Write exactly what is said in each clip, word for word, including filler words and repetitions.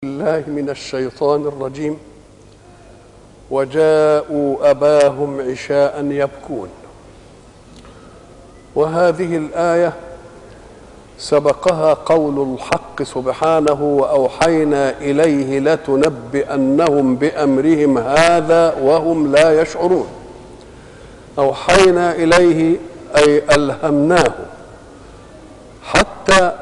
الله من الشيطان الرجيم. وجاءوا أباهم عشاء يبكون. وهذه الآية سبقها قول الحق سبحانه: وأوحينا إليه لتنبئنهم بأمرهم هذا وهم لا يشعرون. أوحينا إليه أي ألهمناه حتى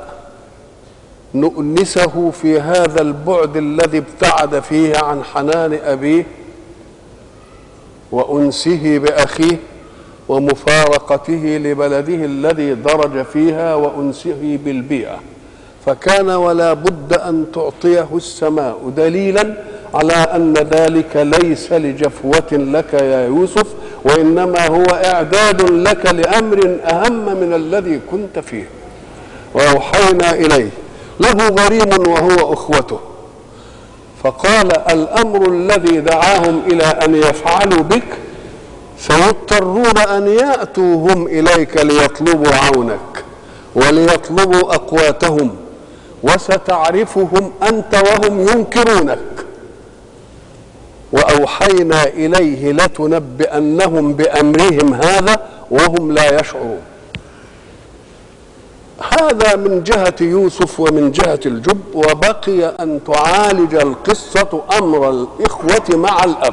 نؤنسه في هذا البعد الذي ابتعد فيه عن حنان أبيه وأنسه بأخيه ومفارقته لبلده الذي درج فيها وأنسه بالبيئة، فكان ولا بد أن تعطيه السماء دليلا على أن ذلك ليس لجفوة لك يا يوسف، وإنما هو إعداد لك لأمر أهم من الذي كنت فيه. وأوحينا إليه، له غريم وهو أخوته، فقال: الأمر الذي دعاهم إلى أن يفعلوا بك سيضطرون أن يأتوا هم إليك ليطلبوا عونك وليطلبوا أقواتهم، وستعرفهم أنت وهم ينكرونك. وأوحينا إليه لتنبئنهم بأمرهم هذا وهم لا يشعرون. هذا من جهة يوسف ومن جهة الجب. وبقي أن تعالج القصة أمر الإخوة مع الأب.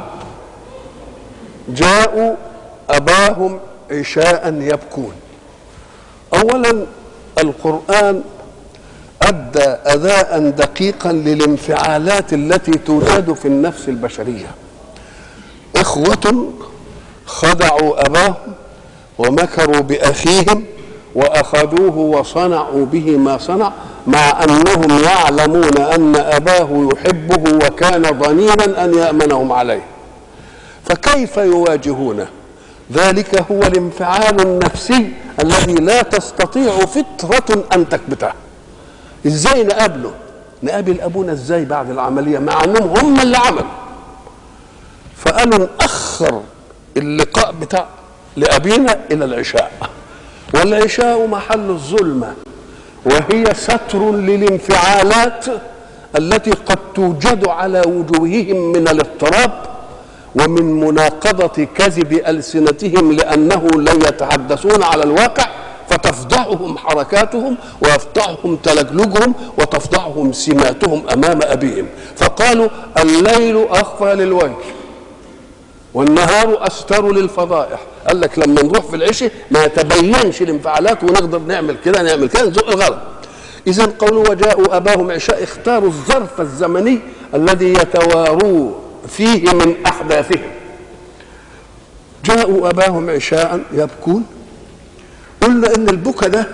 جاءوا أباهم عشاء يبكون. أولا القرآن أدى أداء دقيقا للانفعالات التي توجد في النفس البشرية. إخوة خدعوا أباهم ومكروا بأخيهم وأخذوه وصنعوا به ما صنع، مع أنهم يعلمون أن أباه يحبه وكان ضنينا أن يأمنهم عليه. فكيف يواجهونه؟ ذلك هو الانفعال النفسي الذي لا تستطيع فطرة أن تكبته. إزاي نقابله؟ نقابل أبونا إزاي بعد العملية مع أنهم هم اللي عملوا؟ فقالوا نأخر اللقاء بتاع لأبينا إلى العشاء، والعشاء محل الظلمة، وهي ستر للانفعالات التي قد توجد على وجوههم من الاضطراب ومن مناقضة كذب ألسنتهم، لأنه لا يتحدثون على الواقع، فتفضحهم حركاتهم ويفضحهم تلجلجهم وتفضحهم سماتهم أمام أبيهم. فقالوا: الليل أخفى للوجه والنهار أستر للفضائح. قال لك لما نروح في العشاء ما يتبينش الانفعالات ونقدر نعمل كده نعمل كده نزق الغلط. إذن قولوا وجاءوا أباهم عشاء، اختاروا الظرف الزمني الذي يتواروا فيه من أحداثهم. جاءوا أباهم عشاء يبكون. قلنا إن البكا ده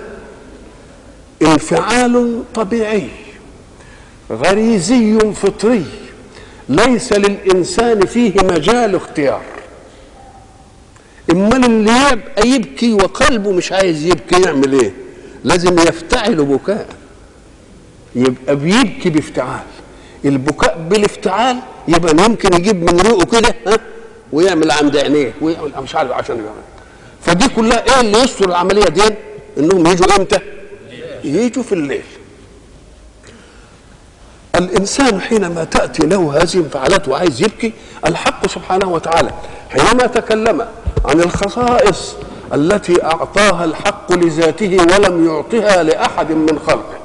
انفعال طبيعي غريزي فطري، ليس للإنسان فيه مجال اختيار. امال اللي يبقى يبكي وقلبه مش عايز يبكي يعمل ايه؟ لازم يفتعل بكاء، يبقى بيبكي بافتعال. البكاء بالافتعال يبقى يمكن يجيب من ريقه كده ها ويعمل عند عينيه ويعمل مش عارف عشان يعمل. فدي كلها ايه اللي يستر العمليه دي؟ انهم يجوا امتى؟ يجوا في الليل. الإنسان حينما تأتي له هذه الانفعالات وعايز يبكي، الحق سبحانه وتعالى حينما تكلم عن الخصائص التي أعطاها الحق لذاته ولم يعطها لأحد من خلقه،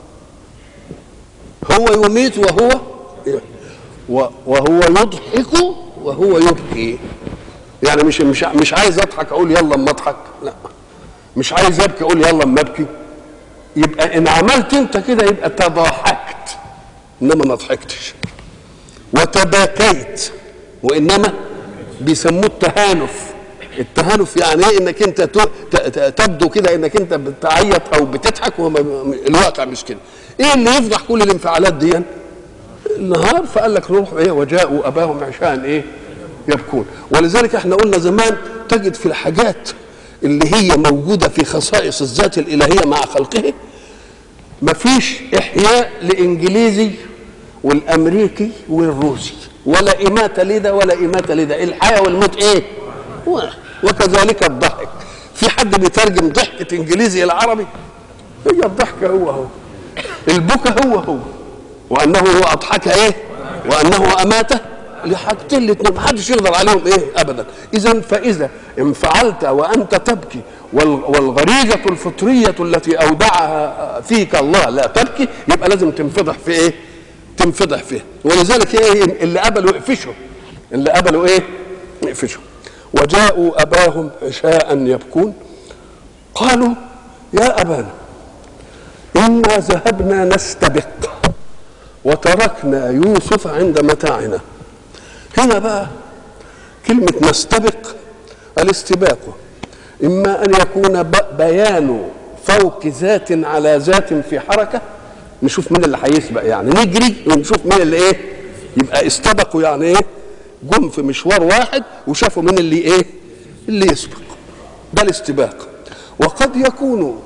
هو يميت وهو وهو يضحك وهو يبكي. يعني مش مش مش عايز أضحك أقول يلا أما أضحك، لا، مش عايز أبكي أقول يلا أما أبكي. يبقى إن عملت أنت كده يبقى تضحكت إنما ما ضحكتش، وتباكيت وإنما بيسموه التهانف. التهانف يعني ايه؟ انك انت تبدو كده انك انت بتعيط او بتضحك والواقع مش كده. ايه اللي يفضح كل الانفعالات دي؟ النهار. فقال لك روح ايه وجاءوا اباهم عشاء ايه يبكون. ولذلك احنا قلنا زمان تجد في الحاجات اللي هي موجوده في خصائص الذات الالهيه مع خلقه مفيش احياء لانجليزي والامريكي والروسي، ولا اماته لده ولا اماته لده. الحياه والموت ايه؟ وكذلك الضحك. في حد بيترجم ضحكه انجليزي الى عربي؟ هي الضحكه هو هو، البكا هو هو. وانه هو اضحك ايه وانه اماته لحاجتين الاثنين ما حدش يقدر عليهم ايه ابدا. اذا فاذا انفعلت وانت تبكي والغريزه الفطريه التي اودعها فيك الله لا تبكي، يبقى لازم تنفضح في ايه؟ تنفضح فيه. ولذلك ايه اللي قبلوا يقفشوا، اللي قبلوا ايه؟ يقفشوا. وجاءوا اباهم عشاء يبكون قالوا يا ابانا انا ذهبنا نستبق وتركنا يوسف عند متاعنا. هنا بقى كلمة نستبق، الاستباق إما أن يكون بيان فوق ذات على ذات في حركة، نشوف مين اللي هيسبق، يعني نجري ونشوف مين اللي إيه، يبقى استبقوا يعني إيه؟ جم في مشوار واحد وشافوا مين اللي إيه؟ اللي يسبق، ده الاستباق. وقد يكون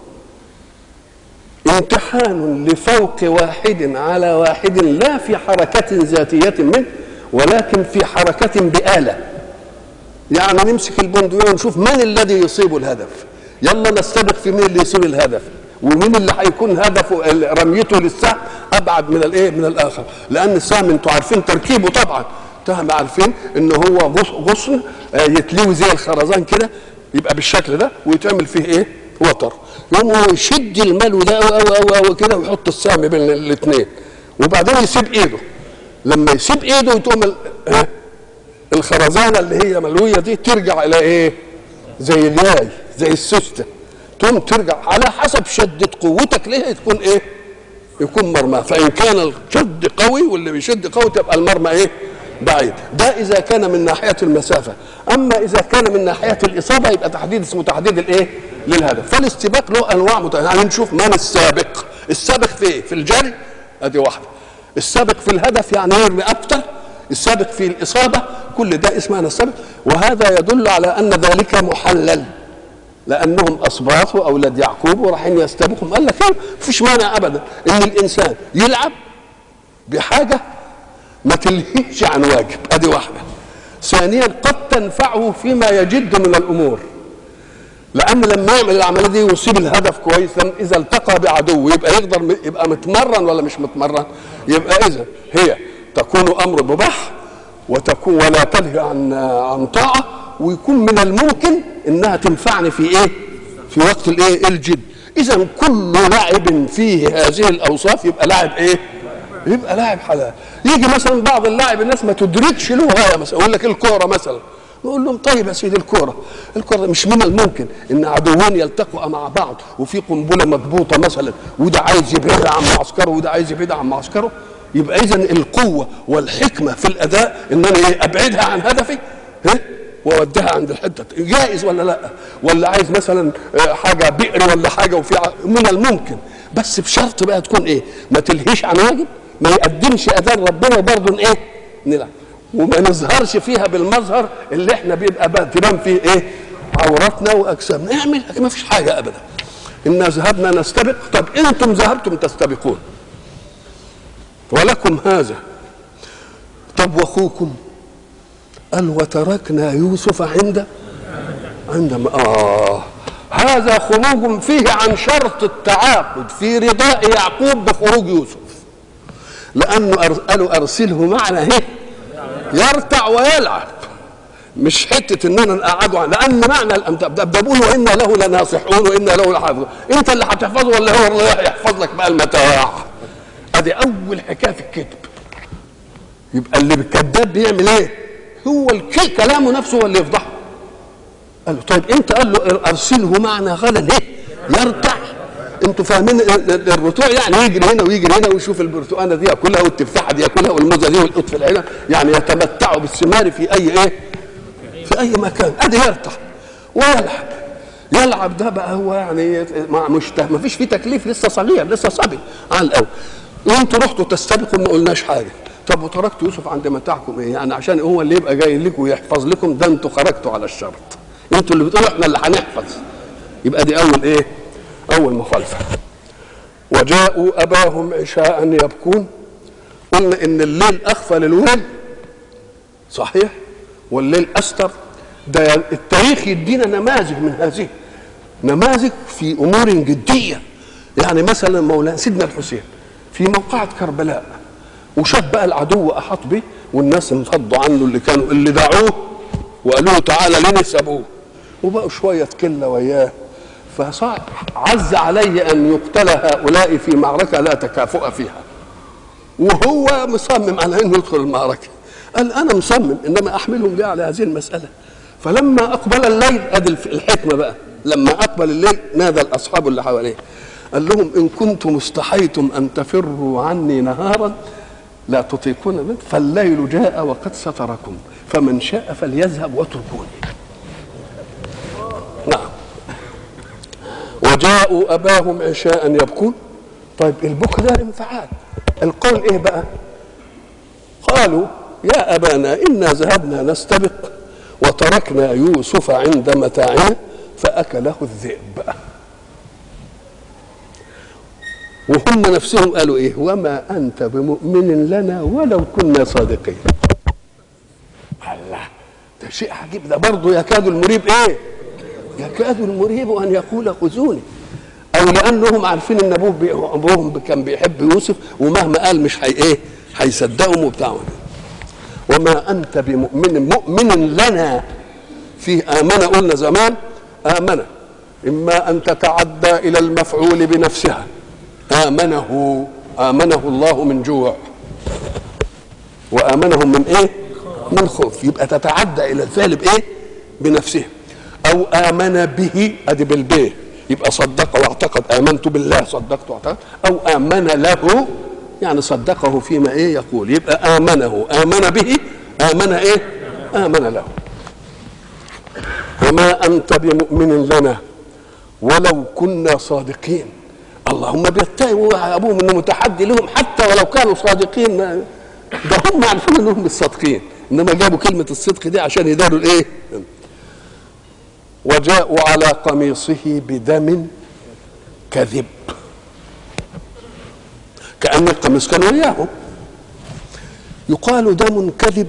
امتحان لفوق واحد على واحد لا في حركة ذاتية منه ولكن في حركة بآلة، يعني نمسك البندقية ونشوف من الذي يصيب الهدف، يلا نستبق في مين اللي يصيب الهدف ومين اللي هيكون هدفه رميته للسهم ابعد من الايه من الاخر، لان السهم انتوا عارفين تركيبه طبعا، انتوا عارفين ان هو غصن يتلوي زي الخرزان كده يبقى بالشكل ده ويتعمل فيه ايه وتر، يقوم هو يشد الملو ده او او او, أو كده ويحط السهم بين الاثنين وبعدين يسيب ايده، لما يسيب ايده وتقوم الخرزانه اللي هي ملويه دي ترجع الى ايه؟ زي الياي زي السوسته، تقوم ترجع على حسب شده قوتك ليها تكون ايه؟ يكون مرمى، فان كان الشد قوي واللي بيشد قوي تبقى المرمى ايه؟ بعيد. ده اذا كان من ناحيه المسافه، اما اذا كان من ناحيه الاصابه يبقى تحديد اسمه تحديد الايه؟ للهدف. فالاستباق له انواع متعدده، يعني نشوف من السابق، السابق في ايه؟ في الجري ادي واحده، السابق في الهدف يعني يرمي اكتر، السابق في الاصابه، كل ده اسمه السابق. وهذا يدل على ان ذلك محلل لانهم اسباط واولاد يعقوب ورايحين يستبقوا. قال لك ما فيش مانع ابدا ان الانسان يلعب بحاجه ما تلهيش عن واجب، ادي واحده. ثانيا قد تنفعه فيما يجد من الامور، لان لما يعمل العمليه دي ويصيب الهدف كويس، اذا التقى بعدو يبقى يقدر يبقى متمرن ولا مش متمرن؟ يبقى اذا هي تكون امر مباح وتكون ولا تلهي عن عن طاعه، ويكون من الممكن انها تنفعني في ايه؟ في وقت الايه؟ الجد. اذا كل لاعب فيه هذه الاوصاف يبقى لاعب ايه؟ يبقى لاعب حلال. يجي مثلا بعض اللاعب الناس ما تدركش له غايه، مثلا يقول لك الكوره مثلا، نقول لهم طيب يا سيدي الكوره، الكوره مش من الممكن ان عدوان يلتقوا مع بعض وفي قنبله مضبوطه مثلا وده عايز يبعد عن معسكره وده عايز يبعد عن معسكره، يبقى اذا القوه والحكمه في الاداء ان انا ايه؟ ابعدها عن هدفي ها واوديها عند الحته، جائز ولا لا؟ ولا عايز مثلا حاجه بئر ولا حاجه وفي من الممكن، بس بشرط بقى تكون ايه؟ ما تلهيش عن واجب، ما يقدمش اذان ربنا برضه ايه؟ نلعب وما نظهرش فيها بالمظهر اللي احنا بيبقى بقى تبان فيه ايه؟ عوراتنا واجسامنا، نعمل ما فيش حاجه ابدا. انا ذهبنا نستبق، طب انتم ذهبتم تستبقون ولكم هذا، طب واخوكم؟ قال وتركنا يوسف عند عندما اه هذا خروج فيه عن شرط التعاقد في رضاء يعقوب بخروج يوسف، لانه قالوا ارسله معنا ايه؟ يرتع ويلعب، مش حته اننا نقعده، لان معنى الدبدبون وانا له لناصحون وانا له لحافظون، انت اللي هتحفظه ولا هو اللي يحفظ لك بقى المتاع؟ ادي اول حكايه في الكذب. يبقى اللي بالكذاب بيعمل ايه؟ هو الكل كلامه نفسه هو اللي يفضحه. قال له طيب انت قال له ارسله معنا غدا ليه؟ يرتع. انتوا فاهمين الرتوع يعني يجري هنا ويجري هنا ويشوف البرتقانه دي ياكلها والتفاحه دي ياكلها والموزه دي والقط في العين، يعني يتمتعوا بالثمار في اي ايه؟ في اي مكان، ادي يرتع ويلعب. يلعب ده بقى هو يعني مش ما فيش فيه تكليف، لسه صغير لسه صبي على الاول. وانتوا رحتوا تستبقوا ما قلناش حاجه، طب وتركت يوسف عند متاعكم ايه؟ يعني عشان هو اللي يبقى جاي لكم ويحفظ لكم، ده انتوا خرجتوا على الشرط، انتوا اللي بتقولوا احنا اللي هنحفظ. يبقى دي اول ايه؟ اول مخالفه. وجاءوا اباهم عشاء يبكون، قلنا ان الليل اخفى للويل صحيح والليل استر، ده التاريخ يدينا نماذج من هذه، نماذج في امور جديه. يعني مثلا مولانا سيدنا الحسين في موقعة كربلاء وشاف بقى العدو احاط به والناس انفضوا عنه اللي كانوا اللي دعوه وقالوا له تعالى لنا سابوه وبقوا شويه كله وياه. فصعب عز عليه ان يقتل هؤلاء في معركه لا تكافؤ فيها، وهو مصمم على انه يدخل المعركه. قال انا مصمم، انما احملهم ليه على هذه المساله؟ فلما اقبل الليل، ادي الحكمه بقى، لما اقبل الليل نادى الاصحاب اللي حواليه قال لهم ان كنتم استحيتم ان تفروا عني نهارا لا تطيقون منه فالليل جاء وقد ستركم فمن شاء فليذهب واتركوني. نعم. وجاءوا اباهم عشاء يبكون. طيب البكاء ده انفعال. القول ايه بقى؟ قالوا يا ابانا انا ذهبنا نستبق وتركنا يوسف عند متاعنا فاكله الذئب. وهم نفسهم قالوا ايه؟ وما انت بمؤمن لنا ولو كنا صادقين. الله، ده شيء عجيب. ده برضه يكاد المريب ايه؟ يكاد المريب ان يقول خذوني. او لانهم عارفين ان ابوه ابوهم كان بيحب يوسف ومهما قال مش هي ايه؟ هيصدقهم وبتاع. وما انت بمؤمن مؤمن لنا. في امن قلنا زمان امن اما ان تتعدى الى المفعول بنفسها. آمنه آمنه الله من جوع وآمنهم من إيه؟ من خوف. يبقى تتعدى إلى الفعل بإيه؟ بنفسه. أو آمن به أدي بالبيه، يبقى صدق واعتقد. آمنت بالله صدقت واعتقد. أو آمن له يعني صدقه فيما إيه يقول. يبقى آمنه آمن به آمن إيه؟ آمن له. وما أنت بمؤمن لنا ولو كنا صادقين. اللهم بيتهموا ابوهم انه متحدي لهم حتى ولو كانوا صادقين. ده هم عارفين انهم مش صادقين، انما جابوا كلمه الصدق دي عشان يداروا الايه؟ وجاءوا على قميصه بدم كذب. كأن القميص كان وياهم. يقال دم كذب.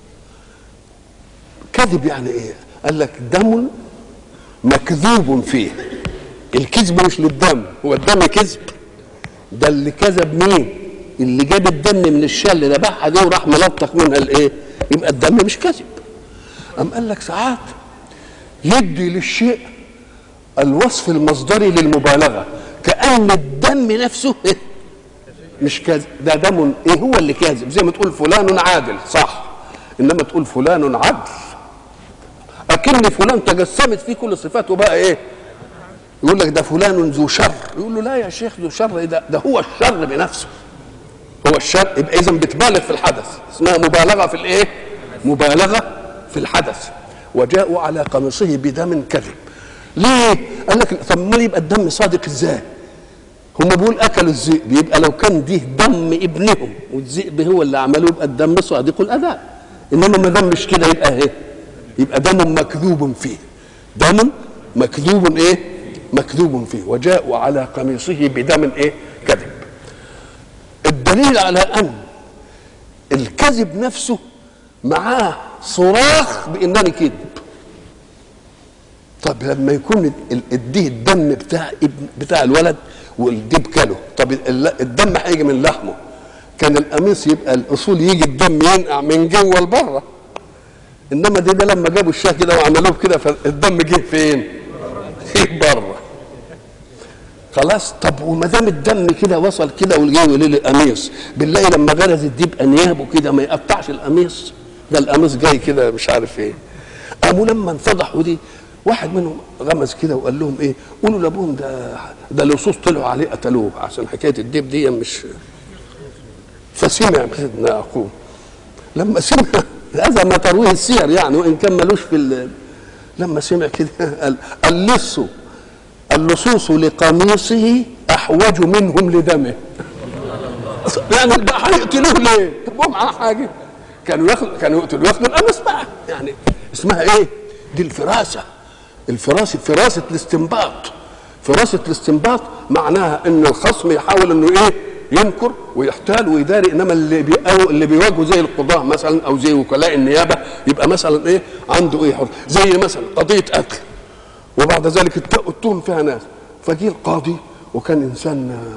كذب يعني ايه؟ قال لك دم مكذوب فيه. الكذب مش للدم، هو الدم كذب. ده اللي كذب مين؟ اللي جاب الدم من الشال اللي ذبحها دي وراح ملطخ منها الايه؟ يبقى الدم مش كذب. أم قال لك ساعات يدي للشيء الوصف المصدري للمبالغه، كأن الدم نفسه مش كاذب. ده دم ايه؟ هو اللي كاذب. زي ما تقول فلان عادل صح، انما تقول فلان عدل، اكن فلان تجسمت فيه كل صفاته بقى ايه؟ يقول لك ده فلان ذو شر. يقول له لا يا شيخ ذو شر، ده, ده هو الشر بنفسه. هو الشر. يبقى اذا بتبالغ في الحدث، اسمها مبالغه في الايه؟ مبالغه في الحدث. وجاءوا على قميصه بدم كذب. ليه؟ قال لك طب ما يبقى الدم صادق ازاي؟ هم بيقول اكلوا الذئب، يبقى لو كان ديه دم ابنهم والذئب هو اللي عمله يبقى الدم صادق الاداء. انما ما دام مش كده يبقى ايه؟ يبقى دم مكذوب فيه. دم مكذوب ايه؟ مكذوب فيه. وجاءوا على قميصه بدم ايه؟ كذب. الدليل على ان الكذب نفسه معاه صراخ بانني كذب. طب لما يكون اديه الدم بتاع ابن بتاع الولد والديب كله، طب الدم هيجي من لحمه، كان القميص يبقى الاصول يجي الدم ينقع من جوه لبره. انما دي ده لما جابوا الشاه كده وعملوه كده فالدم جه فين؟ جه بره. خلاص. طب وما دام الدم كده وصل كده وجاي للقميص، بالله لما غرز الديب انيابه كده ما يقطعش القميص؟ ده القميص جاي كده مش عارف ايه. قاموا لما انفضحوا دي واحد منهم غمز كده وقال لهم ايه؟ قولوا لابوهم ده ده اللصوص طلعوا عليه قتلوه عشان حكايه الديب دي مش. فسمع سيدنا اخوه لما سمع هذا ما ترويه السير يعني، وان كان ملوش في ال... لما سمع كده قال اللص اللصوص لقميصه احوج منهم لدمه. يعني بقى هيقتلوه ليه؟ طب هو معاه حاجه؟ كانوا ياخدوا كانوا يقتلوا ياخدوا القميص بقى. يعني اسمها ايه؟ دي الفراسه. الفراسه فراسه الاستنباط. فراسه الاستنباط معناها ان الخصم يحاول انه ايه؟ ينكر ويحتال ويداري. انما اللي بي اللي بيواجهه زي القضاه مثلا او زي وكلاء النيابه يبقى مثلا ايه؟ عنده ايه؟ حر. زي مثلا قضيه قتل وبعد ذلك التهم فيها ناس، فجي القاضي وكان انسان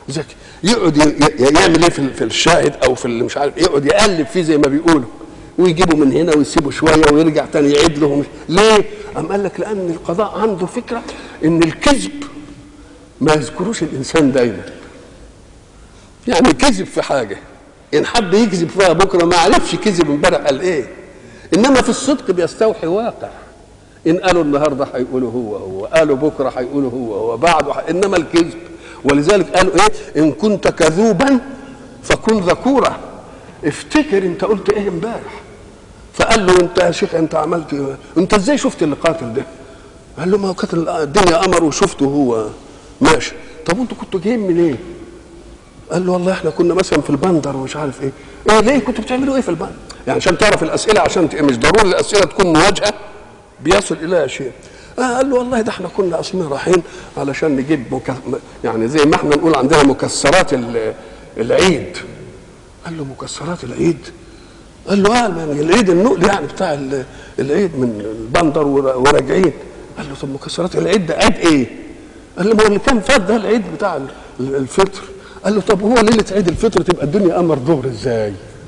ذكي يقعد يعمل ايه في الشاهد او في اللي مش عارف، يقعد يقلب فيه زي ما بيقولوا، ويجيبه من هنا ويسيبه شويه ويرجع تاني يعيد له. ليه؟ قام قال لك لان القضاء عنده فكره ان الكذب ما يذكروش الانسان دايما. يعني كذب في حاجه ان حب يكذب فيها بكره ما عرفش كذب امبارح قال ايه، انما في الصدق بيستوحي واقع. ان قالوا النهارده هيقولوا هو هو، قالوا بكره هيقولوا هو هو، بعده ح... انما الكذب. ولذلك قالوا ايه؟ ان كنت كذوبا فكن ذكورا. افتكر انت قلت ايه امبارح. فقال له انت يا شيخ انت عملت ايه؟ انت ازاي شفت اللي قاتل ده؟ قال له ما هو كانت الدنيا قمر وشفته هو ماشي. طب انتوا كنتوا جايين منين؟ إيه؟ قال له والله احنا كنا مثلا في البندر ومش عارف ايه. ايه ليه كنتوا بتعملوا ايه في البندر؟ يعني عشان تعرف الاسئله، عشان مش ضروري الاسئله تكون مواجهه بيصل اليها شيء. آه قال له والله ده احنا كنا اصلا رايحين علشان نجيب مك... يعني زي ما احنا نقول عندنا مكسرات العيد. قال له مكسرات العيد؟ قال له اه العيد النقل يعني بتاع العيد من البندر وراجعين. قال له طب مكسرات العيد ده عيد ايه؟ قال له ما هو اللي كان فات ده العيد بتاع الفطر. قال له طب هو ليله عيد الفطر تبقى الدنيا قمر ظهر ازاي؟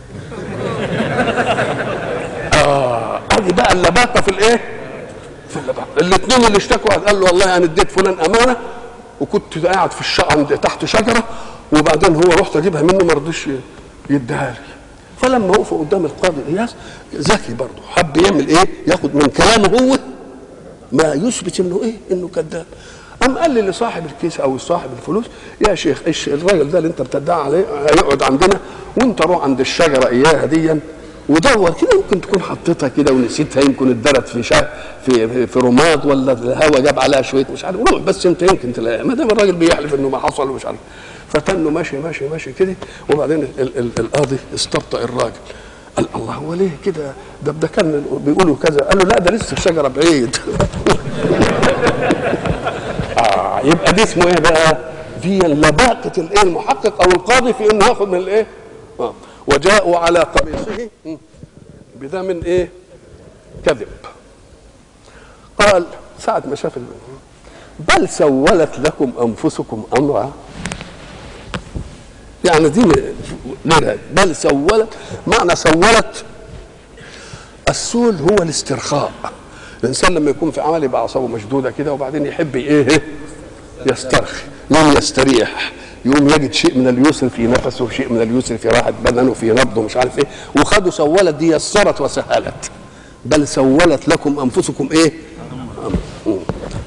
اه ادي بقى اللباقه في الايه؟ في اللباقه. الاثنين اللي اشتكوا قال له والله انا اديت فلان امانه وكنت قاعد في الشقه عند تحت شجره وبعدين هو رحت اجيبها منه ما رضيش يديها لي. فلما وقفوا قدام القاضي اياس ذكي برضه حب يعمل ايه؟ ياخد من كلامه هو ما يثبت انه ايه؟ انه كذاب. قام قال لي لصاحب الكيس او صاحب الفلوس يا شيخ ايش الراجل ده اللي انت بتدعي عليه هيقعد عندنا وانت روح عند الشجره اياها ديا ودور كده، يمكن تكون حطيتها كده ونسيتها، يمكن اتدرت في شا... في في, في رماد ولا الهواء جاب عليها شويه مش عارف، روح بس انت يمكن تلاقيها، ما دام الراجل بيحلف انه ما حصل ومش عارف. فتنه ماشي ماشي ماشي كده وبعدين ال ال القاضي استبطأ الراجل. قال الله هو ليه كده؟ ده ده كان بيقولوا كذا. قال له لا ده لسه الشجره بعيد. اه يبقى دي اسمه ايه بقى؟ دي لباقه الايه المحقق او القاضي في انه ياخذ من الايه؟ اه وجاءوا على قميصه بدم ايه؟ كذب. قال ساعة ما شاف بل سولت لكم انفسكم امرا. يعني دي بل سولت، معنى سولت السول هو الاسترخاء. الانسان لما يكون في عمل يبقى اعصابه مشدوده كده وبعدين يحب ايه؟ يسترخي، يوم يستريح، يوم يجد شيء من اليسر في نفسه وشيء من اليسر في راحه بدنه وفي نبضه مش عارف ايه. وخدوا سولت دي يسرت وسهلت. بل سولت لكم انفسكم ايه؟ امر.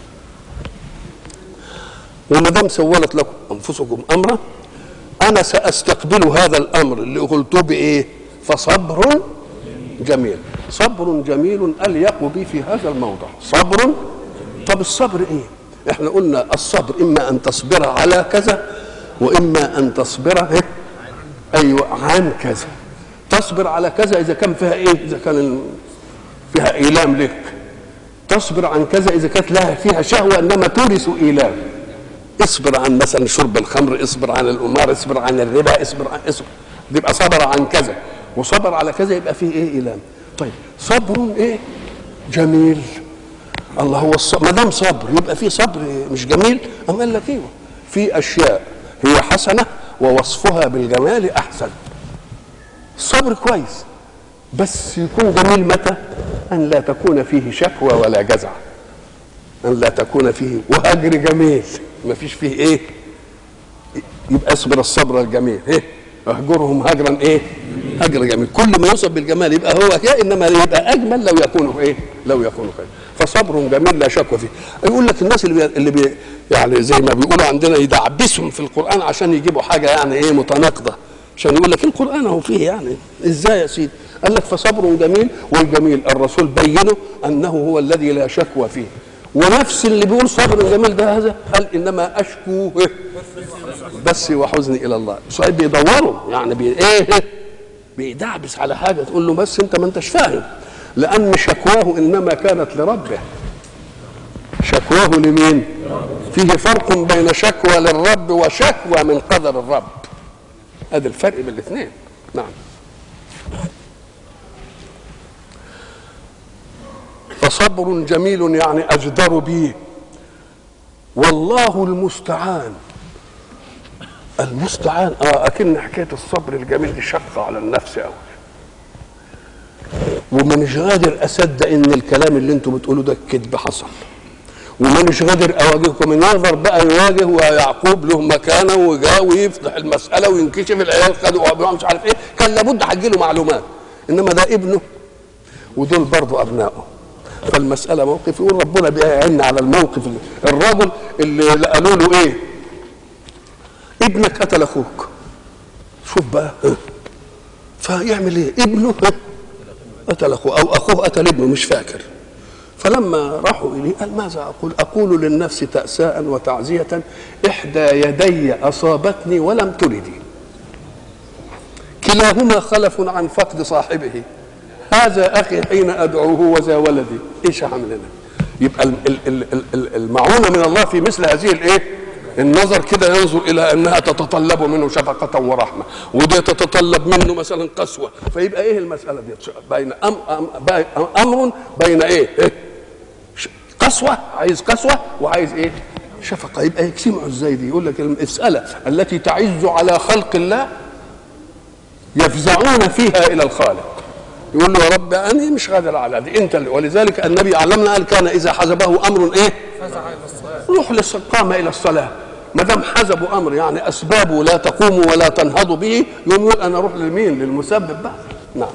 وما دام سولت لكم انفسكم امرا انا ساستقبل هذا الامر اللي قلته بايه؟ فصبر جميل. صبر جميل اليق بي في هذا الموضع. صبر. طب الصبر ايه؟ احنا قلنا الصبر اما ان تصبر على كذا واما ان تصبر ايه؟ ايوه عن كذا. تصبر على كذا اذا كان فيها ايه؟ اذا كان فيها ايلام لك. تصبر عن كذا اذا كانت لها فيها شهوه انما تورث ايلام. اصبر عن مثلا شرب الخمر، اصبر عن القمار، اصبر عن الربا، اصبر عن اصبر يبقى صبر عن كذا، وصبر على كذا يبقى فيه ايه؟ ايلام. طيب صبر ايه؟ جميل. الله هو الصبر. ما دام صبر يبقى فيه صبر مش جميل؟ أم قال لك ايوه في اشياء هي حسنه ووصفها بالجمال احسن. الصبر كويس بس يكون جميل متى؟ ان لا تكون فيه شكوى ولا جزع، ان لا تكون فيه وهجر جميل ما فيش فيه ايه؟ يبقى اصبر الصبر الجميل. ايه؟ اهجرهم هجرا ايه؟ هجر جميل. كل ما يوصف بالجمال يبقى هو كده، انما يبقى اجمل لو يكون ايه؟ لو يكون خير. فصبر جميل لا شك فيه. يقول لك الناس اللي بي اللي بي يعني زي ما بيقولوا عندنا يدعبسهم في القران عشان يجيبوا حاجه يعني ايه متناقضه، عشان يقول لك القران هو فيه يعني ازاي يا سيدي؟ قال لك فصبر جميل، والجميل الرسول بينه انه هو الذي لا شكوى فيه. ونفس اللي بيقول صبر جميل ده هذا قال انما اشكو بس وحزني الى الله. صحيح بيدوروا يعني بي ايه بيدعبس على حاجه تقول له بس انت ما انتش فاهم، لان شكواه انما كانت لربه. شكواه لمين؟ فيه فرق بين شكوى للرب وشكوى من قدر الرب. هذا الفرق بين الاثنين. نعم. فصبر جميل يعني اجدر به والله المستعان المستعان. اه اكن حكايه الصبر الجميل دي شقه على النفس قوي، ومانيش قادر اصدق ان الكلام اللي انتم بتقولوه ده كذب حصل، ومانيش قادر اواجهكم. النظر بقى يواجه، ويعقوب له مكانه وجاء ويفتح المساله وينكشف العيال خدوا مش عارف ايه، كان لابد هتجي له معلومات. انما ده ابنه ودول برضه ابنائه، فالمساله موقف. يقول ربنا بيعين على الموقف. الرجل اللي قالوا له ايه؟ ابنك قتل اخوك. شوف بقى، فيعمل ايه؟ ابنه قتل اخوه او اخوه قتل ابنه، مش فاكر. فلما راحوا اليه قال ماذا اقول؟ اقول للنفس تأساء وتعزية احدى يدي اصابتني ولم تلدي، كلاهما خلف عن فقد صاحبه، هذا اخي حين ادعوه وذا ولدي. ايش هعمل انا؟ يبقى المعونه من الله في مثل هذه الايه؟ النظر كده ينظر الى انها تتطلب منه شفقه ورحمه، وده تتطلب منه مثلا قسوه. فيبقى ايه المساله دي؟ بين أم أم امر بين ايه؟ إيه؟ قسوه، عايز قسوه وعايز ايه؟ شفقه. يبقى يجتمعوا ازاي دي؟ يقول لك المساله التي تعز على خلق الله يفزعون فيها الى الخالق. يقول له يا رب انا مش قادر على دي، انت اللي. ولذلك النبي علمنا قال كان اذا حزبه امر ايه؟ فزع الى الصلاه، روح للقامه الى الصلاه. ما دام حزبوا امر يعني اسبابه لا تقوم ولا تنهض به، يقول انا اروح لمين؟ للمسبب بقى. نعم.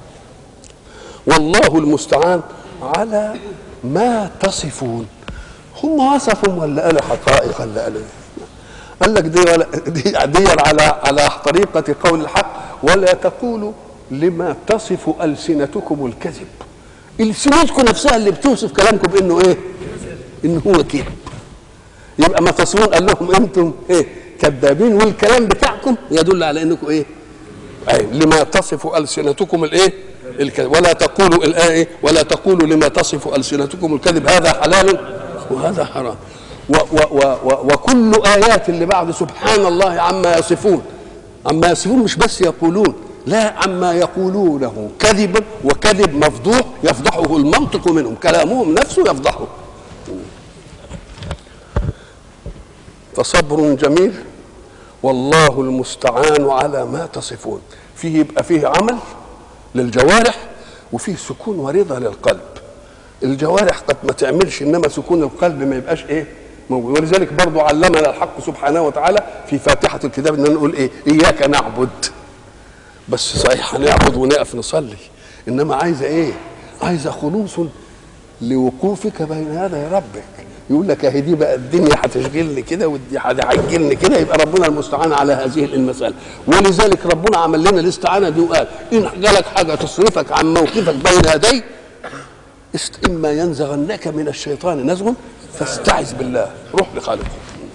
والله المستعان على ما تصفون. هم وصفوا ولا قالوا حقائق ولا قالوا؟ قال لك دي ولا دي, دي على على طريقه قول الحق: ولا تقولوا لما تصف ألسنتكم الكذب. ألسنتكم نفسها اللي بتوصف كلامكم بانه ايه؟ انه هو كذب. يبقى ما تصفون قال لهم انتم ايه؟ كذابين، والكلام بتاعكم يدل على انكم ايه؟ اي لما تصف ألسنتكم الايه؟ الكذب. ولا تقولوا الايه؟ ولا تقولوا لما تصف ألسنتكم الكذب هذا حلال وهذا حرام. و و و وكل آيات اللي بعد سبحان الله عما يصفون، عما يصفون مش بس يقولون، لا، عما يقولونه كذبا، وكذب مفضوح يفضحه المنطق منهم، كلامهم نفسه يفضحه. فصبر جميل والله المستعان على ما تصفون. فيه يبقى فيه عمل للجوارح، وفيه سكون ورضا للقلب. الجوارح قد ما تعملش، انما سكون القلب ما يبقاش ايه؟ موجود. ولذلك برضو علمنا الحق سبحانه وتعالى في فاتحة الكتاب ان نقول ايه؟ اياك نعبد. بس صحيح هنعبد ونقف نصلي، انما عايزه ايه؟ عايزه خلوص لوقوفك بين يدي ربك. يقول لك اهي دي بقى الدنيا هتشغلني كده ودي هتعجلني كده، يبقى ربنا المستعان على هذه المساله. ولذلك ربنا عمل لنا الاستعانه دي وقال: ان جالك حاجه تصرفك عن موقفك بين يدي، اما ينزغنك من الشيطان نزغ فاستعذ بالله، روح لخالقك.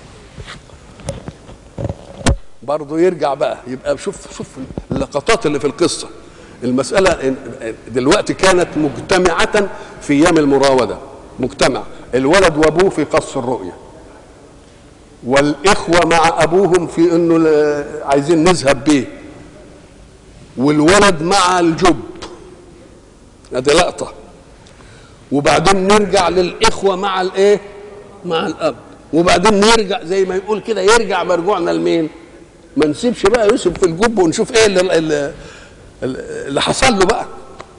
برضه يرجع بقى، يبقى شوف شوف اللقطات اللي في القصه. المساله دلوقتي كانت مجتمعه في ايام المراوده، مجتمع الولد وابوه في قص الرؤيه، والاخوه مع ابوهم في انه عايزين نذهب بيه، والولد مع الجب. ادي لقطه. وبعدين نرجع للاخوه مع الايه؟ مع الاب. وبعدين نرجع زي ما يقول كده، يرجع مرجوعنا لمين؟ ما نسيبش بقى يوسف في الجب ونشوف ايه اللي, اللي, اللي حصل له بقى.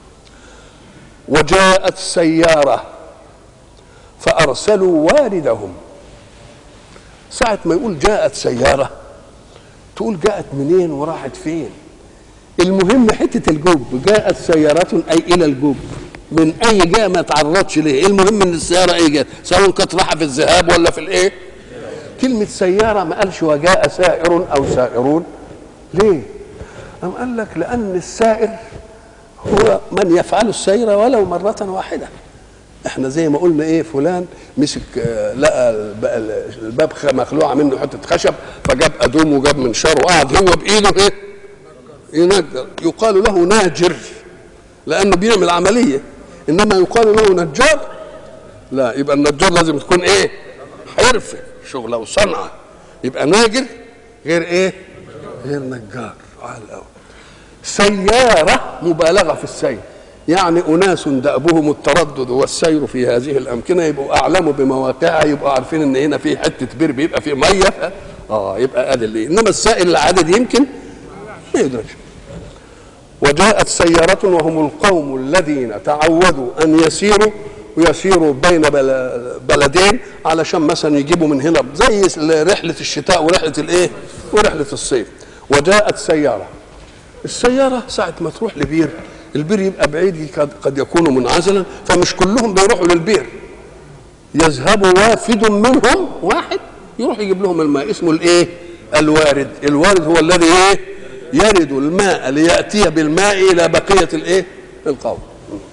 وجاءت سياره فارسلوا واردهم. ساعه ما يقول جاءت سياره تقول جاءت منين وراحت فين؟ المهم حته الجب، جاءت سياره اي الى الجب، من اي جهه ما تعرضش ليه. المهم ان السياره ايه جت، سواء كانت رايحه في الذهاب ولا في الايه. كلمه سياره ما قالش وجاء سائر او سائرون. ليه؟ أم قال لك لان السائر هو من يفعل السير ولو مره واحده. احنا زي ما قلنا ايه، فلان مسك لقى الباب مخلوعه منه حته خشب، فجاب ادوم وجاب منشار وقعد هو بايده ايه ينجر، يقال له ناجر لانه بيعمل عمليه. انما يقال له نجار لا، يبقى النجار لازم تكون ايه؟ حرفه، شغله وصنعه. يبقى ناجر غير ايه؟ غير نجار. على الاول سياره مبالغه في السير، يعني اناس دأبهم التردد والسير في هذه الامكنه، يبقوا اعلموا بمواقعها، يبقوا عارفين ان هنا في حته بير بيبقى في ميه اه يبقى ادي اللي انما السائل العدد يمكن ما يدركش. وجاءت سيارة وهم القوم الذين تعودوا ان يسيروا ويسيروا بين بلدين علشان مثلا يجيبوا من هنا زي رحلة الشتاء ورحلة الايه ورحلة الصيف. وجاءت سيارة، السيارة ساعة ما تروح لبير، البير يبقى بعيد قد يكون منعزلا، فمش كلهم بيروحوا للبير، يذهب وافد منهم واحد يروح يجيب لهم الماء، اسمه الايه الوارد. الوارد هو الذي ايه يرد الماء ليأتي بالماء الى بقية الايه القوم.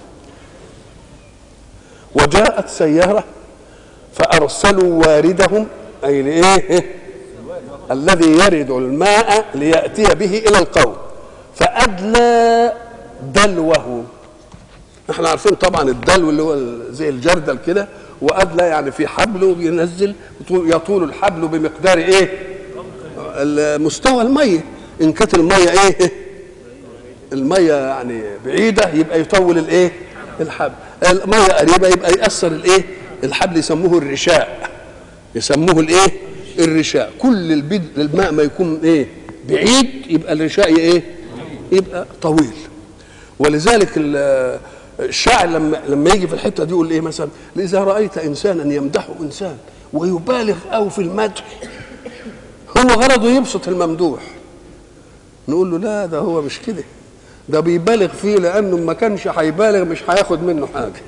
وجاءت سيارة فأرسلوا واردهم أي لإيه الذي يرد الماء ليأتي به إلى القوم فأدلى دلوه. احنا عارفين طبعا الدلو اللي هو زي الجردل كده، وأدلى يعني في حبل وبينزل يطول الحبل بمقدار ايه مستوى المية. إن كانت المية ايه المية يعني بعيدة يبقى يطول الايه الحبل، المية قريبة يبقى يأثر الايه الحبل، يسموه الرشاء، يسموه الايه الرشاء. كل البيد الماء ما يكون ايه بعيد يبقى الرشاء ايه يبقى طويل. ولذلك الشاعر لما لما يجي في الحته دي يقول ايه مثلا: اذا رايت انسانا يمدح انسان ويبالغ او في المدح، هو غرضه يبسط الممدوح، نقول له لا ده هو مش كده، ده بيبالغ فيه لانه ما كانش هيبالغ مش هياخد منه حاجه.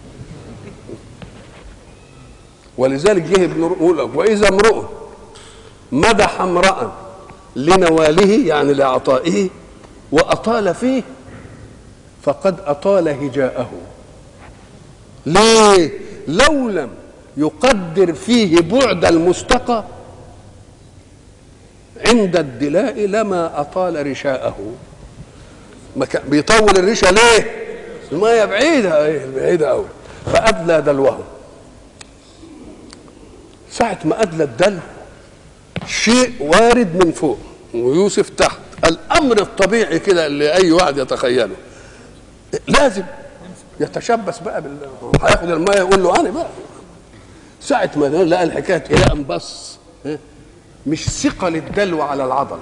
ولذلك جه ابن يقول لك: واذا امرؤ مدح امرأ لنواله يعني لعطائه واطال فيه فقد اطال هجاءه. ليه؟ لو لم يقدر فيه بعد المستقى عند الدلاء لما اطال رشاءه. بيطول الرشا ليه؟ المية بعيدة ايه بعيدة قوي. فأدلى دلوه، ساعة ما أدلى الدلو شيء وارد من فوق ويوسف تحت، الأمر الطبيعي كده اللي أي واحد يتخيله، لازم يتشبث بقى بال هياخد المية يقول له أنا بقى. ساعة ما لقى الحكاية إلى أن بص، مش ثقل الدلو على العضل،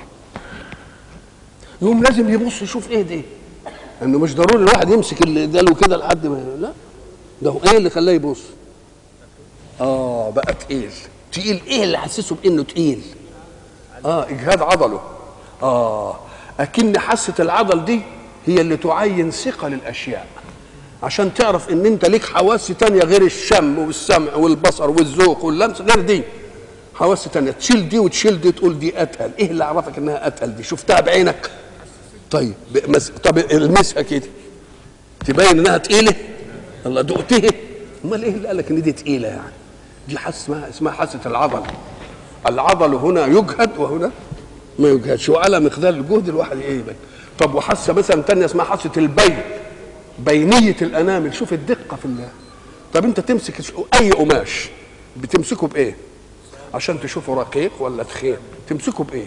يوم لازم يبص يشوف ايه ده، انه مش ضروري الواحد يمسك الدلو كده لحد ما، لا ده هو ايه اللي خلاه يبص؟ اه بقى تقيل. تقيل ايه اللي حسسه بانه تقيل؟ اه اجهاد عضله. اه اكن حاسه العضل دي هي اللي تعين ثقل الاشياء، عشان تعرف ان انت ليك حواس تانية غير الشم والسمع والبصر والذوق واللمس، غير دي حواس تانية، تشيل دي وتشيل دي تقول دي اتقل. ايه اللي عرفك انها اتقل دي؟ شفتها بعينك؟ طيب طب المسها كده تبين انها تقيله؟ الله دقتها؟ امال ايه اللي قال لك ان دي تقيله يعني؟ دي حاسه اسمها اسمها حاسه العضل. العضل هنا يجهد وهنا ما يجهدش، وعلى مقدار الجهد الواحد ايه يبين. طب وحاسه مثلا ثانيه اسمها حاسه البين، بينيه الانامل، شوف الدقه في الله. طب انت تمسك اي قماش بتمسكه بايه؟ عشان تشوفه رقيق ولا تخين تمسكه بايه؟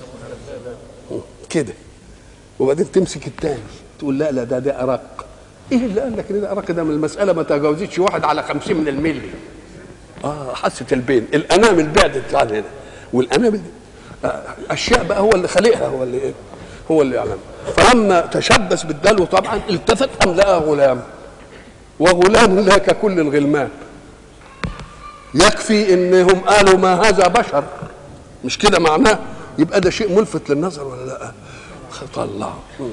كده، وبعدين تمسك الثاني تقول لا لا ده ده ارق. ايه اللي قال لك ان ده ارق؟ ده من المساله ما تجاوزتش واحد على خمسين من الملي. اه حاسه البين، الانامل بعدت عن هنا، والانامل آه اشياء بقى هو اللي خالقها، هو اللي ايه هو اللي يعلم. فلما تشبث بالدلو طبعا التفت ام لقى غلام، وغلام لا ككل الغلمان، يكفي انهم قالوا ما هذا بشر، مش كده معناه؟ يبقى ده شيء ملفت للنظر ولا لا؟ طلع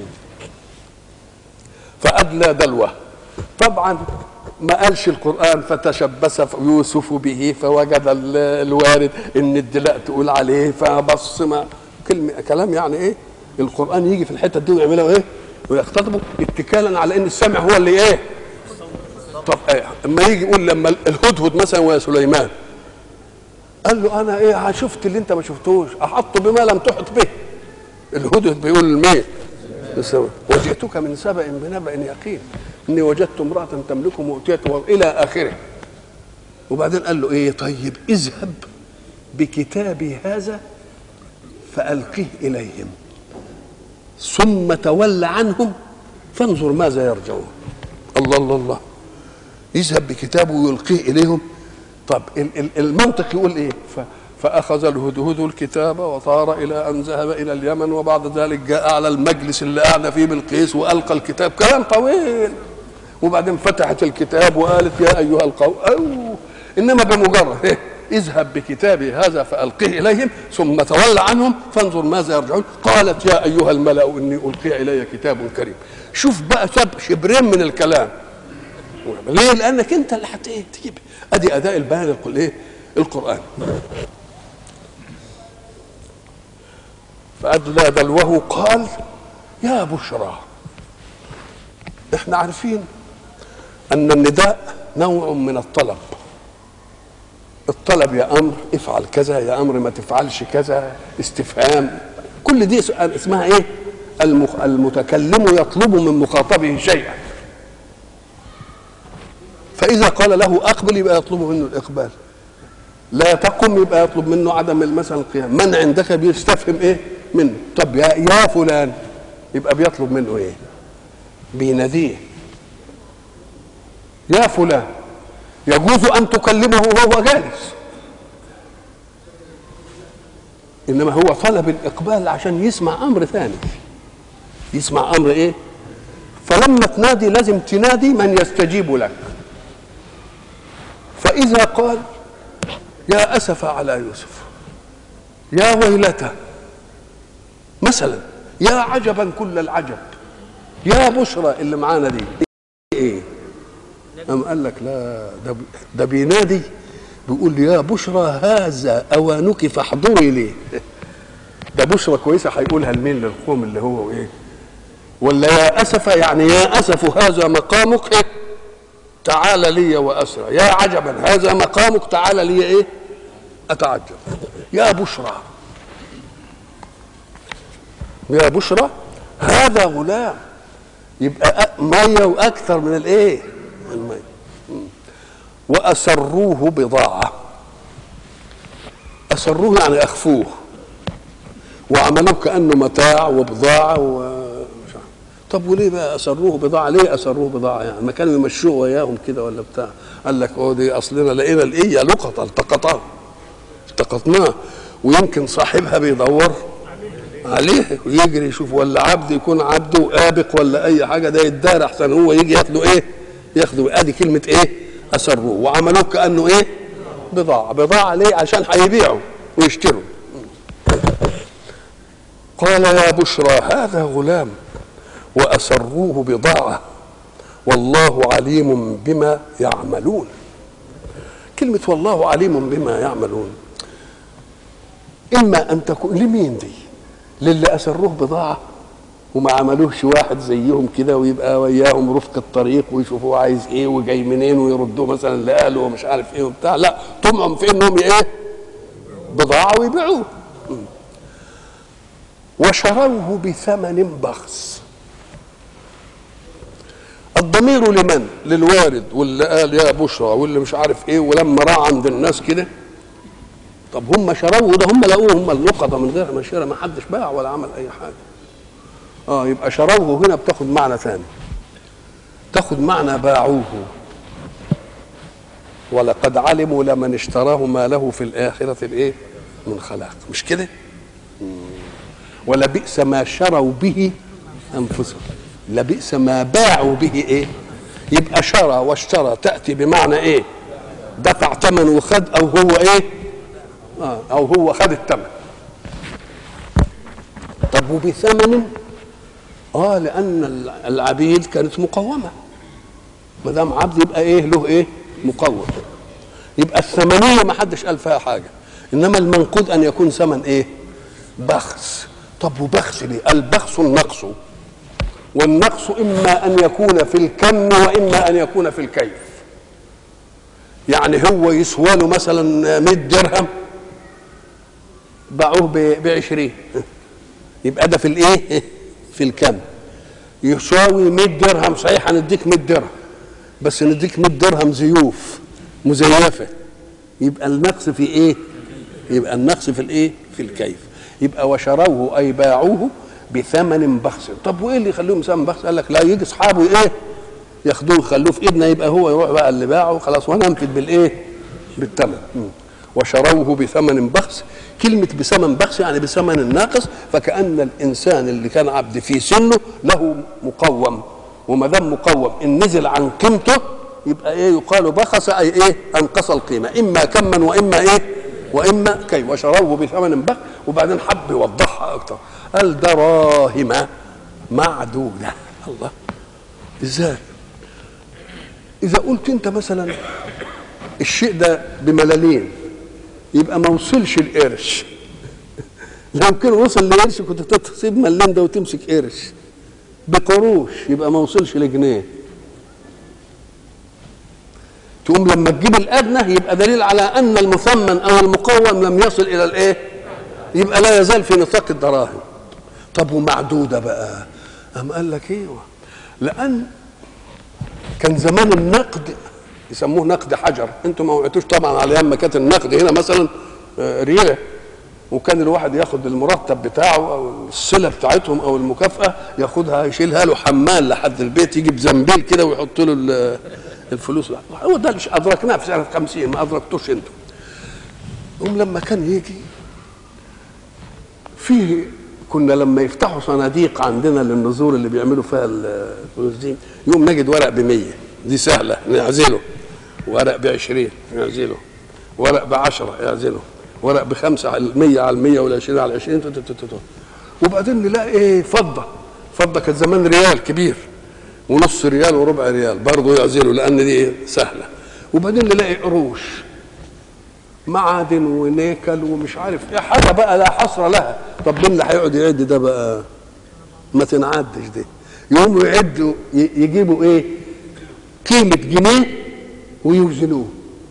فأدلى دلوه. طبعا ما قالش القرآن فتشبث يوسف به فوجد الوارد ان الدلاء تقول عليه فبص، ما كلمة كلام يعني ايه؟ القرآن يجي في الحتة دي ويعملوا ايه؟ ويختطبوا اتكالا على ان السمع هو اللي ايه؟ طب ايه اما يجي يقول لما الهدهد مثلا ويا سليمان قال له انا ايه شفت اللي انت ما شفتوش، احط بما لم تحط به. الهدهد بيقول لمين؟ وجئتك من سبأ بنبأ يقين اني وجدت امرأة تملكهم وأوتيت الى اخره. وبعدين قال له ايه؟ طيب اذهب بكتابي هذا فألقيه اليهم ثم تول عنهم فانظر ماذا يرجعون. الله الله الله، يذهب بكتابه ويلقيه اليهم. طب المنطق يقول ايه؟ فأخذ الهدهد الكتاب وطار إلى أن ذهب إلى اليمن، وبعد ذلك جاء على المجلس اللي قعد فيه بلقيس وألقى الكتاب، كلام طويل، وبعدين فتحت الكتاب وقالت يا أيها القوم، أو إنما بمجرد اذهب بكتابي هذا فألقيه إليهم ثم تولى عنهم فانظر ماذا يرجعون، قالت يا أيها الملأ إني ألقي إلي كتاب كريم. شوف بقى ساب شبرين من الكلام. ليه؟ لأنك أنت اللي هتجيب. أدي أداء البيان إيه؟ القرآن. فأدلى دلوه قال يا بشرى. احنا عارفين أن النداء نوع من الطلب. الطلب يا أمر افعل كذا، يا أمر ما تفعلش كذا، استفهام، كل دي اسمها ايه؟ المتكلم يطلب من مخاطبه شيئا، فإذا قال له أقبل يبقى يطلب منه الإقبال، لا تقم يبقى يطلب منه عدم مثلا القيام، من عندك بيستفهم ايه منه. طب يا يا فلان يبقى بيطلب منه ايه؟ بيناديه يا فلان. يجوز أن تكلمه وهو جالس، إنما هو طلب الإقبال عشان يسمع أمر ثاني، يسمع أمر إيه؟ فلما تنادي لازم تنادي من يستجيب لك. فإذا قال يا أسف على يوسف، يا ويلته مثلا، يا عجبا كل العجب، يا بشرى اللي معانا دي إيه؟ أم قال لك لا، ده ده بينادي بيقول يا بشرى هذا أوانك فاحضري ليه. ده بشرى كويسة هيقولها لمين؟ للقوم اللي هو إيه؟ ولا يا أسف يعني يا أسف هذا مقامك إيه؟ تعال لي وأسرى، يا عجبا هذا مقامك تعال لي إيه؟ أتعجب. يا بشرى، يا بشرى هذا غلام، يبقى مية وأكثر من الإيه؟ المية. وأسروه بضاعة، أسروه يعني أخفوه وعملوه كأنه متاع وبضاعة ومش عارف. طب وليه بقى أسروه بضاعة؟ ليه أسروه بضاعة؟ يعني ما كانوا يمشوه وياهم كده ولا بتاع؟ قال لك أه دي أصلنا لقينا الإيه لقطة التقطاه التقطناه، ويمكن صاحبها بيدور عليه ويجري يشوف، ولا عبد يكون عبده وآبق ولا أي حاجة، ده يتدار أحسن هو يجي ياخده إيه؟ ياخدوا. ادي كلمه ايه؟ اسروه، وعملوه كانه ايه؟ بضاعه. بضاعه ليه؟ عشان هيبيعوا ويشتروا. قال يا بشرى هذا غلام واسروه بضاعه والله عليم بما يعملون. كلمه والله عليم بما يعملون اما ان تكون لمين دي؟ للي اسروه بضاعه وما عملوش واحد زيهم كده ويبقى وياهم رفق الطريق ويشوفوا عايز ايه وجاي منين ويردوه مثلا لاهله ومش عارف ايه وبتاع، لا طمعهم في انهم ايه؟ بضاعه ويبيعوه. وشروه بثمن بخس. الضمير لمن؟ للوارد واللي قال يا بشرى واللي مش عارف ايه، ولما راح عند الناس كده. طب هم شروه ده، هم لقوه هم اللقطه من غير ما شرى، ما حدش باع ولا عمل اي حاجه. اه يبقى شروه هنا بتاخد معنى ثاني، تاخد معنى باعوه. ولقد علموا لمن اشتراه ما له في الآخرة الايه؟ من خلاق. مش كده؟ ولبئس ما شروا به انفسهم، لبئس ما باعوا به ايه؟ يبقى شرى واشترى تأتي بمعنى ايه؟ دفع ثمن وخد، او هو ايه؟ اه او هو خد الثمن. طب وبثمن؟ اه لان العبيد كانت مقومه، ما دام عبد يبقى ايه له ايه؟ مقوم. يبقى الثمنيه ما حدش قال فيها حاجه، انما المنقود ان يكون ثمن ايه؟ بخس. طب وبخس ليه؟ البخس النقص، والنقص اما ان يكون في الكم واما ان يكون في الكيف. يعني هو يسوى له مثلا مئة درهم باعوه ب عشرين، يبقى ده في الايه؟ في الكم. يساوي مئة درهم صحيح، هنديك مئة درهم بس نديك مئة درهم زيوف مزيفه، يبقى النقص في ايه؟ يبقى النقص في الايه؟ في الكيف. يبقى وشروه اي باعوه بثمن بخس. طب وايه اللي يخليهم ثمن بخس؟ قال لك لا يجي اصحابه ايه؟ ياخدوه يخلوه في ايدنا، يبقى هو يروح بقى اللي باعه خلاص وانا انفد بالايه؟ بالثمن. وشروه بثمن بخس. كلمة بثمن بخس يعني بثمن ناقص، فكأن الإنسان اللي كان عبد في سنه له مقوم، وما دام مقوم إن نزل عن قيمته يبقى إيه؟ يقال بخس، أي إيه؟ أنقص القيمة، إما كما وإما إيه؟ وإما كي. وشروه بثمن بخس، وبعدين حب يوضحها أكتر، قال دراهم معدودة. الله، إزاي؟ إذا قلت أنت مثلا الشيء ده بملالين يبقى ما وصلش القرش. لو كان وصل لقرش كنت تسيب ملين ده وتمسك قرش. بقروش يبقى ما وصلش لجنيه. تقوم لما تجيب الادنى يبقى دليل على ان المثمن او المقوم لم يصل الى الايه؟ يبقى لا يزال في نطاق الدراهم. طب ومعدوده بقى؟ قام قال لك ايوه، لان كان زمان النقد يسموه نقد حجر. انتم ما وقعتوش طبعا على ايام ما كانت النقد هنا مثلا ريال، وكان الواحد ياخد المرتب بتاعه او الصله بتاعتهم او المكافاه ياخدها يشيلها له حمال لحد البيت، يجي بزنبيل كده ويحط له الفلوس. هو ده مش ادركناه في سنه خمسين، ما ادركتوش انتم. هم لما كان يجي فيه، كنا لما يفتحوا صناديق عندنا للنزور اللي بيعملوا فيها الفلوس دي، يوم نجد ورق بمية، دي سهله نعزله، ورق بعشرين نعزله، ورق بعشرة يعزله، ورق بخمسة على المية على المية والعشرين على العشرين، وبعدين نلاقي ايه؟ فضة. فضة كانت زمان ريال كبير ونص ريال وربع ريال برضه يعزله لأن دي سهلة. وبعدين نلاقي قروش، معادن ونيكل ومش عارف ايه، حاجة بقى لا حصر لها. طب مين اللي هيقعد يعد ده بقى؟ ما تنعدش دي. يقوموا يعدوا يجيبوا ايه؟ قيمة جنيه ويوزنوه،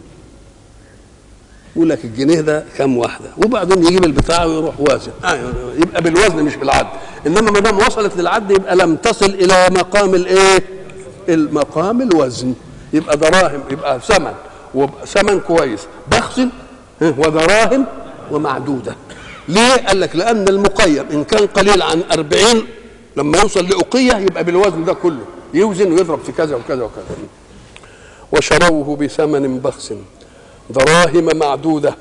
يقول لك الجنيه ده كام واحده، وبعدين يجيب البتاع ويروح وازن. آه يبقى بالوزن مش بالعد. انما ما دام وصلت للعد يبقى لم تصل الى مقام الايه؟ المقام الوزن. يبقى دراهم، يبقى ثمن، وثمن كويس بخس ودراهم ومعدوده. ليه؟ قال لك لان المقيم ان كان قليل عن أربعين لما يوصل لأقية يبقى بالوزن ده كله يوزن ويضرب في كذا وكذا وكذا. وشروه بثمن بخس دراهم معدودة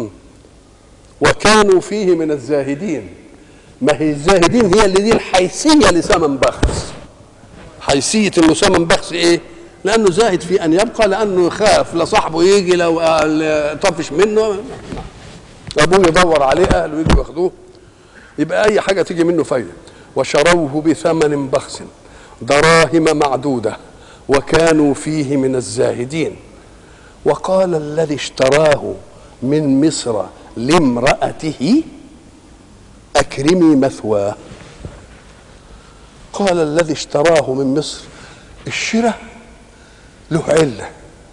وكانوا فيه من الزاهدين. ما هي الزاهدين هي اللي دي الحيثية لثمن بخس. حيثية انه ثمن بخس ايه؟ لانه زاهد في ان يبقى، لانه يخاف لصاحبه يجي لو طفش منه ابوه يدور عليه، اهله يجوا ياخدوه، يبقى اي حاجة تيجي منه فايدة. وشروه بثمن بخس دراهم معدودة وكانوا فيه من الزاهدين. وقال الذي اشتراه من مصر لامرأته أكرمي مثواه. قال الذي اشتراه من مصر، الشراء له علة،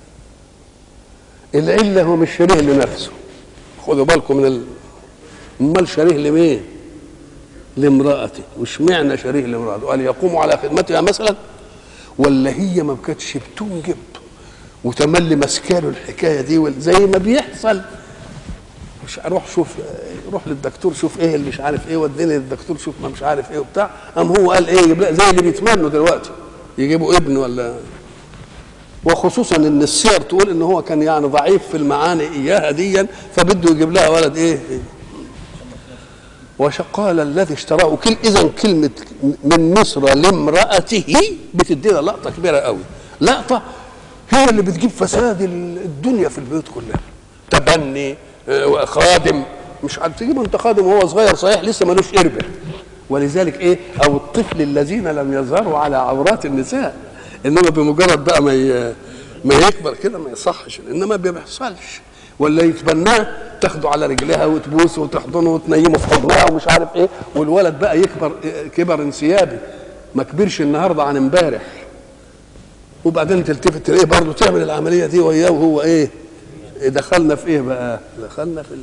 العلة هو مش شريه لنفسه، خدوا بالكم من ال... امال شريه لمين؟ لامرأته. وش معنى شريه لامرأته؟ قال يقوم على خدمتها مثلا، ولا هي ما كانتش بتنجب وتملي مسكاله الحكايه دي زي ما بيحصل. مش اروح شوف، روح للدكتور شوف ايه اللي مش عارف ايه، وديني للدكتور شوف ما مش عارف ايه وبتاع. قام هو قال ايه؟ يجيب زي اللي بيتمنوا دلوقتي يجيبوا ابن ولا، وخصوصا ان السير تقول ان هو كان يعني ضعيف في المعاني اياها ديا، فبده يجيب لها ولد ايه. وقال الذي اشتراه، كل اذا كلمه من مصر لامراته بتدينا لقطه كبيره قوي. لقطه هي اللي بتجيب فساد الدنيا في البيوت كلها. تبني، خادم، مش عارف تجيب انت خادم وهو صغير صحيح لسه ملوش قربه، ولذلك ايه؟ او الطفل الذين لم يظهروا على عورات النساء، انما بمجرد بقى ما ما يكبر كده ما يصحش، انما ما بيحصلش. ولا يتبناه تاخده على رجلها وتبوسه وتحضنه وتنيمه في حضنها ومش عارف ايه، والولد بقى يكبر كبر انسيابي، ما كبرش النهارده عن امبارح، وبعدين تلتفت تلاقيه برضه تعمل العمليه دي وياه وهو ايه؟ دخلنا في ايه بقى؟ دخلنا في ال...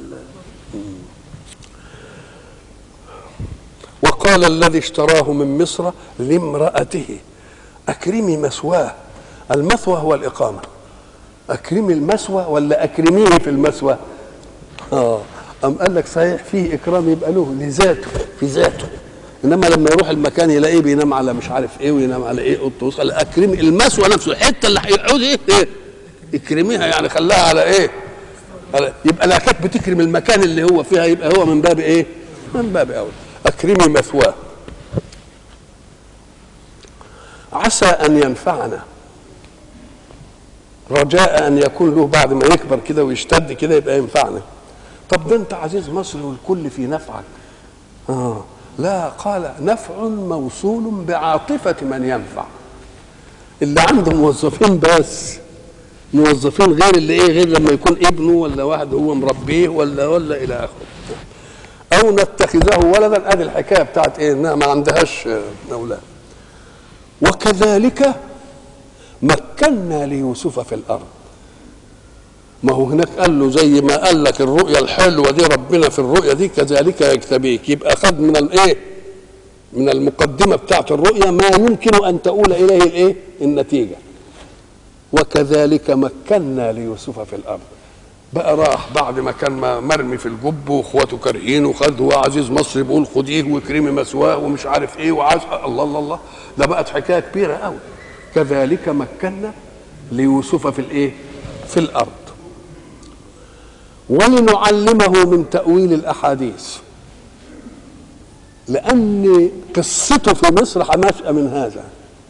وقال الذي اشتراه من مصر لامرأته أكرمي مثواه. المثوى هو الإقامة. أكرمي المثوى ولا أكرميه في المثوى؟ اه أم قال لك صحيح فيه إكرام يبقى له لذاته في ذاته، انما لما يروح المكان يلاقيه بينام على مش عارف ايه وينام على ايه قط وصل. اكرمي المثوى نفسه، الحته اللي هيقعد ايه, إيه؟ اكرميها يعني خلاها على ايه؟ يبقى لا كانت بتكرم المكان اللي هو فيها، يبقى هو من باب ايه؟ من باب اولى. اكرمي مثواه عسى ان ينفعنا، رجاء ان يكون له بعد ما يكبر كده ويشتد كده يبقى ينفعنا. طب ده انت عزيز مصر والكل في نفعك. اه لا، قال نفع موصول بعاطفة من ينفع. اللي عنده موظفين بس، موظفين غير اللي ايه، غير لما يكون ابنه ولا واحد هو مربيه ولا ولا الى اخره. او نتخذه ولدا، ادي الحكايه بتاعت ايه، انها ما عندهاش اولاد. وكذلك مكنا ليوسف في الارض. ما هو هناك قال له زي ما قال لك الرؤيا الحلوه دي ربنا في الرؤيا دي كذلك يجتبيك، يبقى خد من الايه، من المقدمه بتاعت الرؤيا ما يمكن ان تؤول اليه الايه، النتيجه. وكذلك مكنا ليوسف في الارض، بقى راح بعد ما كان مرمي في الجب واخواته كارهين، وخد هو عزيز مصر بيقول خديه واكرمي مثواه ومش عارف ايه وعايز الله الله الله، ده بقت حكايه كبيره قوي. كذلك مكنا ليوسف في الايه، في الارض، ولنعلمه من تأويل الأحاديث، لأن قصته في مصر نشأ من هذا.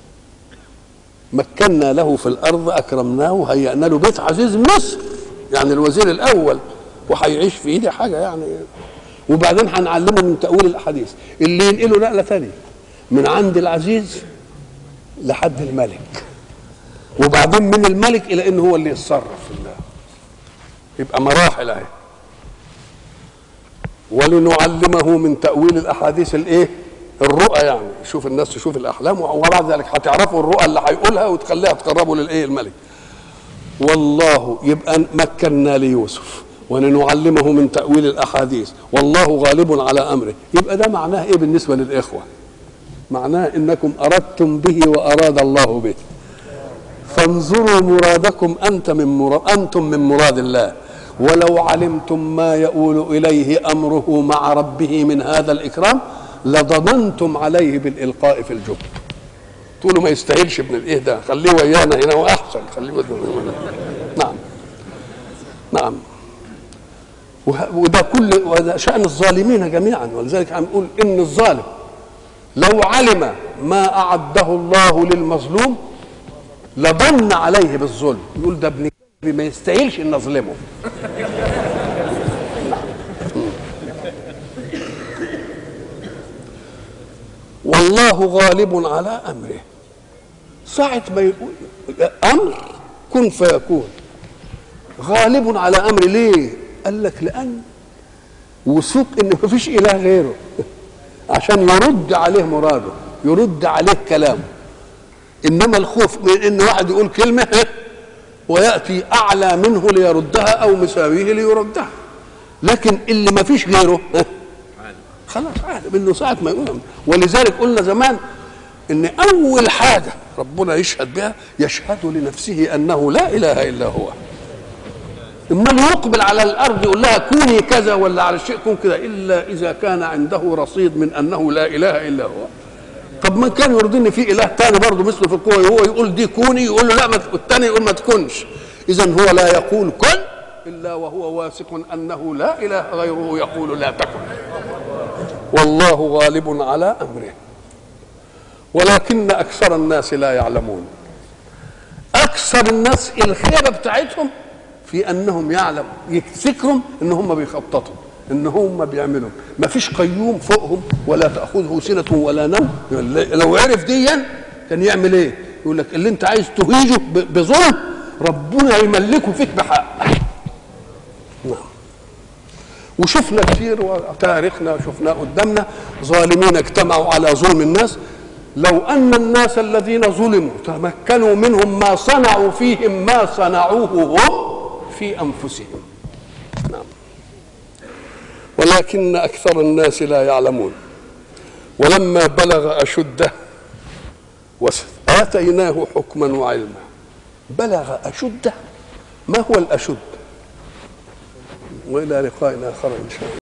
مكنا له في الأرض أكرمناه هيأنا له بيت عزيز مصر، يعني الوزير الأول وهيعيش في إيدي حاجة يعني. وبعدين هنعلمه من تأويل الأحاديث اللي ينقله نقلة ثانية من عند العزيز لحد الملك، وبعدين من الملك إلى إنه هو اللي يتصرف في الله. يبقى مراحل اهي. ولنعلمه من تأويل الأحاديث الايه؟ الرؤى، يعني شوف الناس تشوف الأحلام وبعد ذلك هتعرفوا الرؤى اللي هيقولها وتخليها تقربوا للايه، الملك. والله يبقى مكنا ليوسف ولنعلمه من تأويل الأحاديث والله غالب على أمره. يبقى ده معناه ايه بالنسبة للإخوة؟ معناه انكم أردتم به وأراد الله به، فانظروا مرادكم أنت من مراد أنتم من مراد الله. ولو علمتم ما يؤول إليه أمره مع ربه من هذا الإكرام لضمنتم عليه بالإلقاء في الجب. تقولوا ما يستاهلش ابن الإيه ده، خليه ويانا هنا وأحسن، خليه ويانا. نعم نعم. وده كل وده شأن الظالمين جميعا. ولذلك عم نقول إن الظالم لو علم ما أعده الله للمظلوم لضن عليه بالظلم، يقول ده ابن كلب ما يستاهلش ان اظلمه. والله غالب على امره. ساعة ما يقول امر كن فيكون، غالب على امره. ليه؟ قال لك لان وثوق ان ما فيش اله غيره عشان يرد عليه مراده، يرد عليه كلامه. انما الخوف من ان واحد يقول كلمه وياتي اعلى منه ليردها او مساويه ليردها. لكن اللي ما فيش غيره خلاص عارف انه ساعه ما يقول. ولذلك قلنا زمان ان اول حاجه ربنا يشهد بها يشهد لنفسه انه لا اله الا هو. امال يقبل على الارض يقول لها كوني كذا ولا على الشيء كون كذا الا اذا كان عنده رصيد من انه لا اله الا هو. طب ما كان يرضيني في اله ثاني برضه مثله في القوه، هو يقول دي كوني يقول له لا، والثاني يقول ما تكونش. اذا هو لا يقول كن الا وهو واثق انه لا اله غيره يقول لا تكن. والله غالب على امره ولكن اكثر الناس لا يعلمون. اكثر الناس الخيبه بتاعتهم في انهم يعلم يفتكروا ان هم بيخططوا، ان هم بيعملوا، ما فيش قيوم فوقهم ولا تاخذه سنه ولا نوم. لو عرف ديا كان يعمل ايه؟ يقول لك اللي انت عايز تهيجه بظلم ربنا يملكه فيك بحق. نعم. وشفنا كثير وتاريخنا شفناه قدامنا ظالمين اجتمعوا على ظلم الناس. لو ان الناس الذين ظلموا تمكنوا منهم ما صنعوا فيهم ما صنعوه هم في انفسهم. نعم. ولكن أكثر الناس لا يعلمون. ولما بلغ أشده وآتيناه حكما وعلما. بلغ أشده، ما هو الأشد؟ وإلى لقاء آخر إن شاء الله.